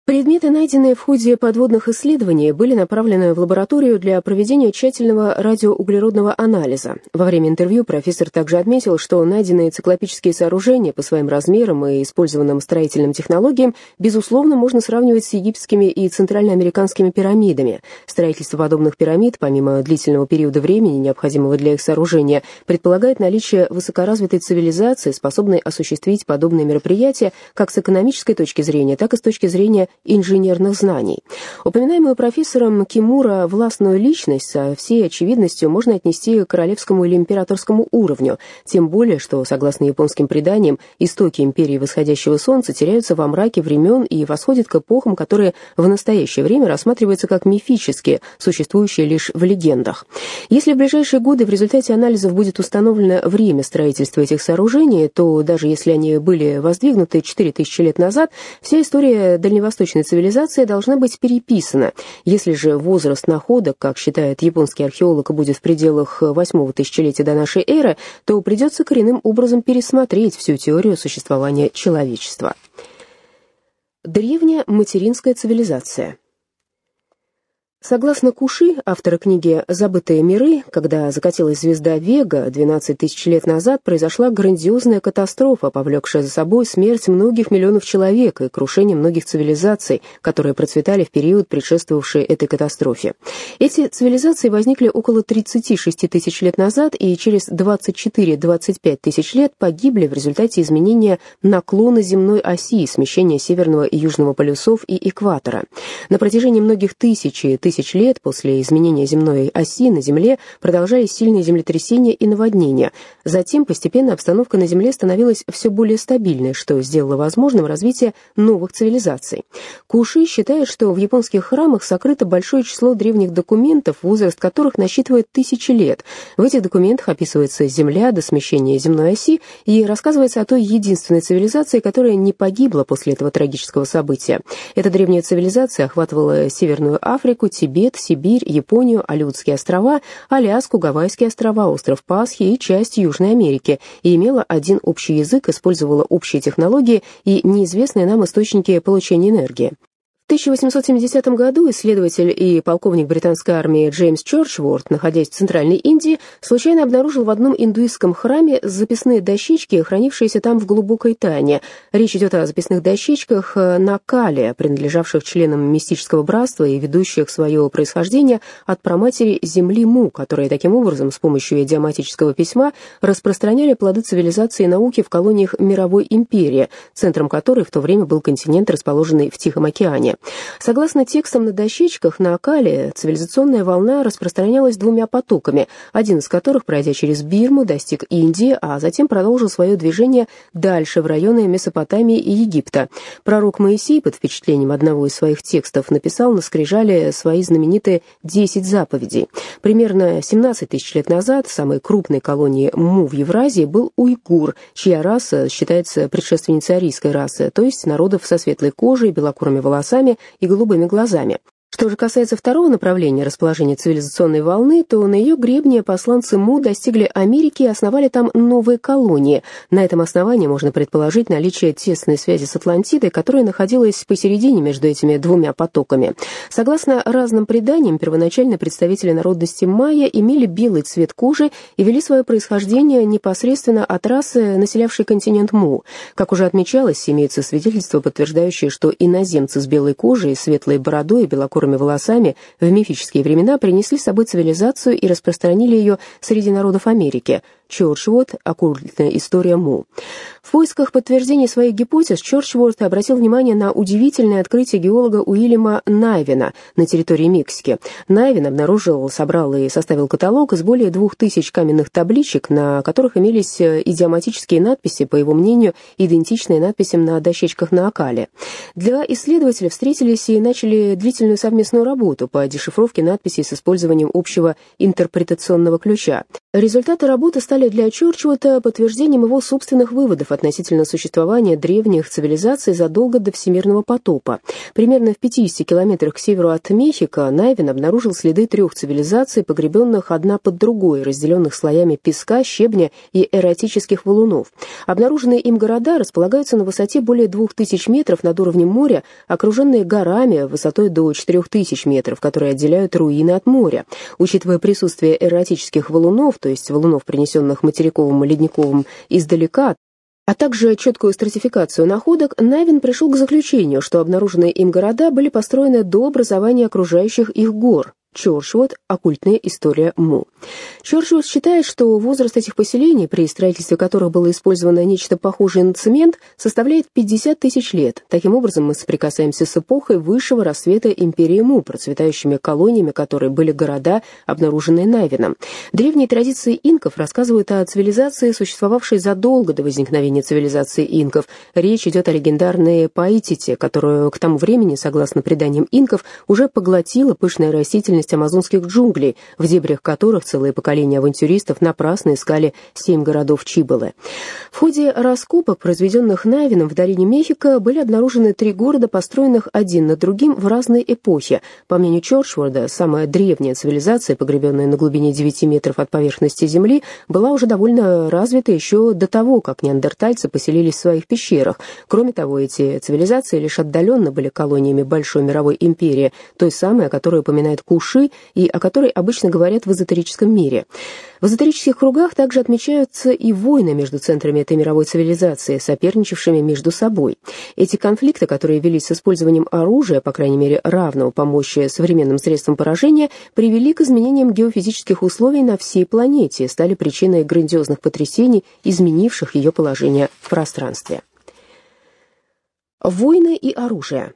Предметы, найденные в ходе подводных исследований, были направлены в лабораторию для проведения тщательного радиоуглеродного анализа. Во время интервью профессор также отметил, что найденные циклопические сооружения по своим размерам и использованным строительным технологиям, безусловно, можно сравнивать с египетскими и центральноамериканскими пирамидами. Строительство подобных пирамид, помимо длительного периода времени, необходимого для их сооружения, предполагает наличие высокоразвитой цивилизации, способной осуществить подобные мероприятия как с экономической точки зрения, так и с точки зрения инженерных знаний. Упоминаемую профессором Кимура властную личность со всей очевидностью можно отнести к королевскому или императорскому уровню, тем более, что, согласно японским преданиям, истоки империи восходящего солнца теряются во мраке времен и восходят к эпохам, которые в настоящее время рассматриваются как мифические, существующие лишь в легендах. Если в ближайшие годы в результате анализов будет установлено время строительства этих сооружений, то даже если они были воздвигнуты 4000 лет назад, вся история дальневосточной цивилизация должна быть переписана. Если же возраст находок, как считает японский археолог, будет в пределах 8-го тысячелетия до нашей эры, то придется коренным образом пересмотреть всю теорию существования человечества. Древняя материнская цивилизация. Согласно Куши, автора книги «Забытые миры», когда закатилась звезда Вега 12 тысяч лет назад, произошла грандиозная катастрофа, повлекшая за собой смерть многих миллионов человек и крушение многих цивилизаций, которые процветали в период, предшествовавший этой катастрофе. Эти цивилизации возникли около 36 тысяч лет назад и через 24-25 тысяч лет погибли в результате изменения наклона земной оси, смещения северного и южного полюсов и экватора. На протяжении многих тысяч лет после изменения земной оси на Земле продолжались сильные землетрясения и наводнения. Затем постепенно обстановка на Земле становилась все более стабильной, что сделало возможным развитие новых цивилизаций. Куши считает, что в японских храмах сокрыто большое число древних документов, возраст которых насчитывает тысячи лет. В этих документах описывается Земля до смещения земной оси и рассказывается о той единственной цивилизации, которая не погибла после этого трагического события. Эта древняя цивилизация охватывала Северную Африку, Тибет, Сибирь, Японию, Алеутские острова, Аляску, Гавайские острова, остров Пасхи и часть Южной Америки, и имела один общий язык, использовала общие технологии и неизвестные нам источники получения энергии. В 1870 году исследователь и полковник британской армии Джеймс Чорчворт, находясь в Центральной Индии, случайно обнаружил в одном индуистском храме записные дощечки, хранившиеся там в глубокой тайне. Речь идет о записных дощечках Накале, принадлежавших членам мистического братства и ведущих свое происхождение от праматери земли Му, которые таким образом с помощью идиоматического письма распространяли плоды цивилизации и науки в колониях мировой империи, центром которой в то время был континент, расположенный в Тихом океане. Согласно текстам на дощечках, на Акале цивилизационная волна распространялась двумя потоками, один из которых, пройдя через Бирму, достиг Индии, а затем продолжил свое движение дальше, в районы Месопотамии и Египта. Пророк Моисей под впечатлением одного из своих текстов написал на скрижале свои знаменитые 10 заповедей. Примерно 17 тысяч лет назад самой крупной колонией Му в Евразии был уйгур, чья раса считается предшественницей арийской расы, то есть народов со светлой кожей, белокурыми волосами и голубыми глазами. Что же касается второго направления расположения цивилизационной волны, то на ее гребне посланцы Му достигли Америки и основали там новые колонии. На этом основании можно предположить наличие тесной связи с Атлантидой, которая находилась посередине между этими двумя потоками. Согласно разным преданиям, первоначально представители народности майя имели белый цвет кожи и вели свое происхождение непосредственно от расы, населявшей континент Му. Как уже отмечалось, имеются свидетельства, подтверждающие, что иноземцы с белой кожей, светлой бородой и белокурыми волосами в мифические времена принесли с собой цивилизацию и распространили ее среди народов Америки. Чорчворт. Оккультная история Му. В поисках подтверждения своих гипотез Чорчворт обратил внимание на удивительное открытие геолога Уильяма Найвена на территории Мексики. Найвен обнаружил, собрал и составил каталог из более 2000 каменных табличек, на которых имелись идиоматические надписи, по его мнению, идентичные надписям на дощечках на Акале. Два исследователя встретились и начали длительную совместную работу по дешифровке надписей с использованием общего интерпретационного ключа. Результаты работы стали стали для Чорчуота подтверждением его собственных выводов относительно существования древних цивилизаций задолго до всемирного потопа. Примерно в 50 километрах к северу от Мехико Найвин обнаружил следы 3 цивилизаций, погребенных одна под другой, разделенных слоями песка, щебня и эротических валунов. Обнаруженные им города располагаются на высоте более 2000 метров над уровнем моря, окруженные горами высотой до 4000 метров, которые отделяют руины от моря. Учитывая присутствие эротических валунов, то есть валунов, принесенных материковым и ледниковым издалека, а также четкую стратификацию находок, Найвин пришел к заключению, что обнаруженные им города были построены до образования окружающих их гор. Чорчуот. Оккультная история Му. Чорчуот считает, что возраст этих поселений, при строительстве которых было использовано нечто похожее на цемент, составляет 50 тысяч лет. Таким образом, мы соприкасаемся с эпохой высшего расцвета империи Му, процветающими колониями, которые были города, обнаруженные Найвином. Древние традиции инков рассказывают о цивилизации, существовавшей задолго до возникновения цивилизации инков. Речь идет о легендарной Паитите, которую к тому времени, согласно преданиям инков, уже поглотила пышная растительность амазонских джунглей, в дебрях которых целые поколения авантюристов напрасно искали 7 городов Чиболы. В ходе раскопок, произведенных Найвином в долине Мехико, были обнаружены 3 города, построенных один над другим в разные эпохи. По мнению Чорчуорда, самая древняя цивилизация, погребенная на глубине 9 метров от поверхности Земли, была уже довольно развита еще до того, как неандертальцы поселились в своих пещерах. Кроме того, эти цивилизации лишь отдаленно были колониями Большой мировой империи, той самой, о которой упоминает Куши, и о которой обычно говорят в эзотерическом мире. В эзотерических кругах также отмечаются и войны между центрами этой мировой цивилизации, соперничавшими между собой. Эти конфликты, которые велись с использованием оружия, по крайней мере равного по мощи современным средствам поражения, привели к изменениям геофизических условий на всей планете и стали причиной грандиозных потрясений, изменивших ее положение в пространстве. Войны и оружие.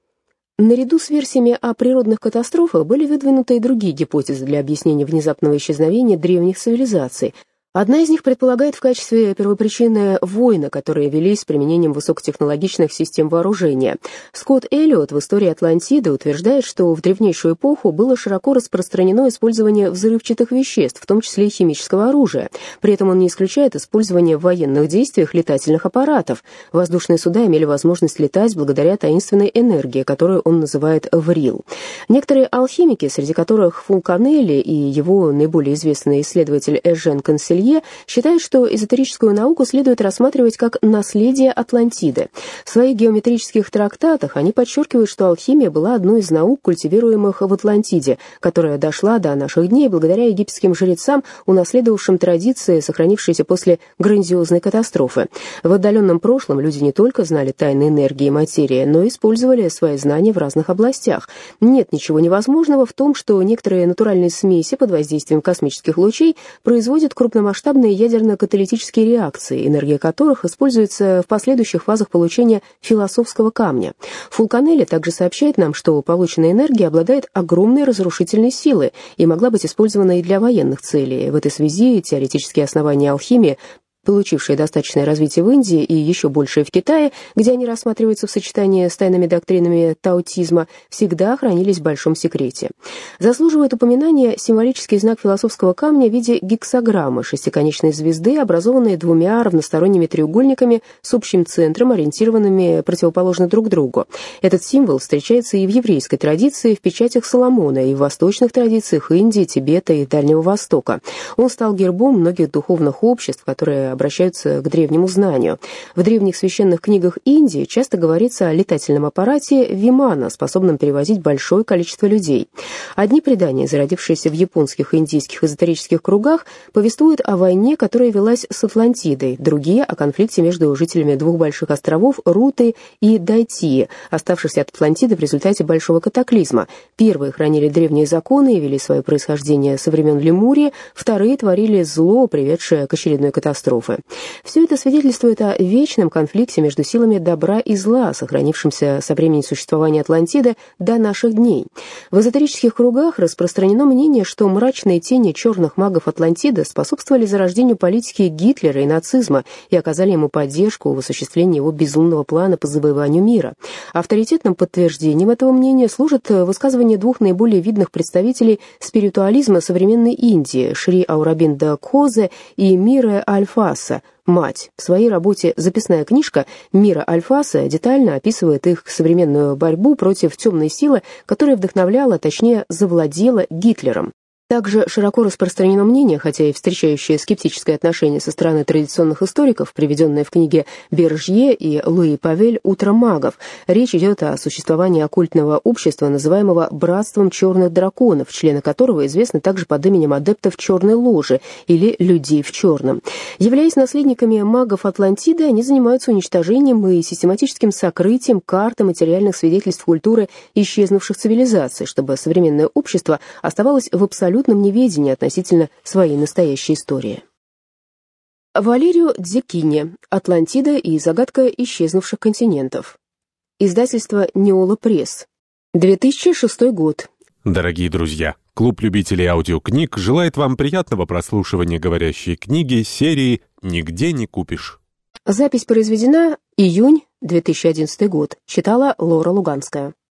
Наряду с версиями о природных катастрофах были выдвинуты и другие гипотезы для объяснения внезапного исчезновения древних цивилизаций. Одна из них предполагает в качестве первопричины войны, которые велись с применением высокотехнологичных систем вооружения. Скотт Эллиот в «Истории Атлантиды» утверждает, что в древнейшую эпоху было широко распространено использование взрывчатых веществ, в том числе и химического оружия. При этом он не исключает использование в военных действиях летательных аппаратов. Воздушные суда имели возможность летать благодаря таинственной энергии, которую он называет врил. Некоторые алхимики, среди которых Фулканелли и его наиболее известный исследователь Эжен Конселье, считают, что эзотерическую науку следует рассматривать как наследие Атлантиды. В своих геометрических трактатах они подчеркивают, что алхимия была одной из наук, культивируемых в Атлантиде, которая дошла до наших дней благодаря египетским жрецам, унаследовавшим традиции, сохранившиеся после грандиозной катастрофы. В отдаленном прошлом люди не только знали тайны энергии и материи, но и использовали свои знания в разных областях. Нет ничего невозможного в том, что некоторые натуральные смеси под воздействием космических лучей производят крупномасштабные ядерно-каталитические реакции, энергия которых используется в последующих фазах получения философского камня. Фулканелли также сообщает нам, что полученная энергия обладает огромной разрушительной силой и могла быть использована и для военных целей. В этой связи теоретические основания алхимии, получившие достаточное развитие в Индии и еще большее в Китае, где они рассматриваются в сочетании с тайными доктринами таотизма, всегда хранились в большом секрете. Заслуживает упоминания символический знак философского камня в виде гексаграммы, шестиконечной звезды, образованной 2 равносторонними треугольниками с общим центром, ориентированными противоположно друг другу. Этот символ встречается и в еврейской традиции, в печатях Соломона, и в восточных традициях Индии, Тибета и Дальнего Востока. Он стал гербом многих духовных обществ, которые обращаются к древнему знанию. В древних священных книгах Индии часто говорится о летательном аппарате Вимана, способном перевозить большое количество людей. Одни предания, зародившиеся в японских и индийских эзотерических кругах, повествуют о войне, которая велась с Атлантидой, другие — о конфликте между жителями 2 больших островов Руты и Дайтии, оставшихся от Атлантиды в результате большого катаклизма. Первые хранили древние законы и вели свое происхождение со времен Лемурии, вторые творили зло, приведшее к очередной катастрофе. катастрофы. Все это свидетельствует о вечном конфликте между силами добра и зла, сохранившемся со времени существования Атлантиды до наших дней. В эзотерических кругах распространено мнение, что мрачные тени черных магов Атлантиды способствовали зарождению политики Гитлера и нацизма и оказали ему поддержку в осуществлении его безумного плана по завоеванию мира. Авторитетным подтверждением этого мнения служит высказывание двух наиболее видных представителей спиритуализма современной Индии — Шри Аурабинда Кхозе и Мира Альфаса, мать. В своей работе «Записная книжка» Мира Альфаса детально описывает их современную борьбу против темной силы, которая вдохновляла, точнее, завладела Гитлером. Также широко распространено мнение, хотя и встречающее скептическое отношение со стороны традиционных историков, приведенное в книге Бержье и Луи Павель «Утро магов». Речь идет о существовании оккультного общества, называемого «Братством черных драконов», члены которого известны также под именем адептов черной ложи или людей в черном. Являясь наследниками магов Атлантиды, они занимаются уничтожением и систематическим сокрытием карт и материальных свидетельств культуры исчезнувших цивилизаций, чтобы современное общество оставалось в абсолютном неведении относительно своей настоящей истории. Валерио Дзеккини. «Атлантида и загадка исчезнувших континентов». Издательство «Неола Пресс». 2006 год. Дорогие друзья, клуб любителей аудиокниг желает вам приятного прослушивания говорящей книги серии «Нигде не купишь». Запись произведена июнь 2011 год. Читала Лора Луганская.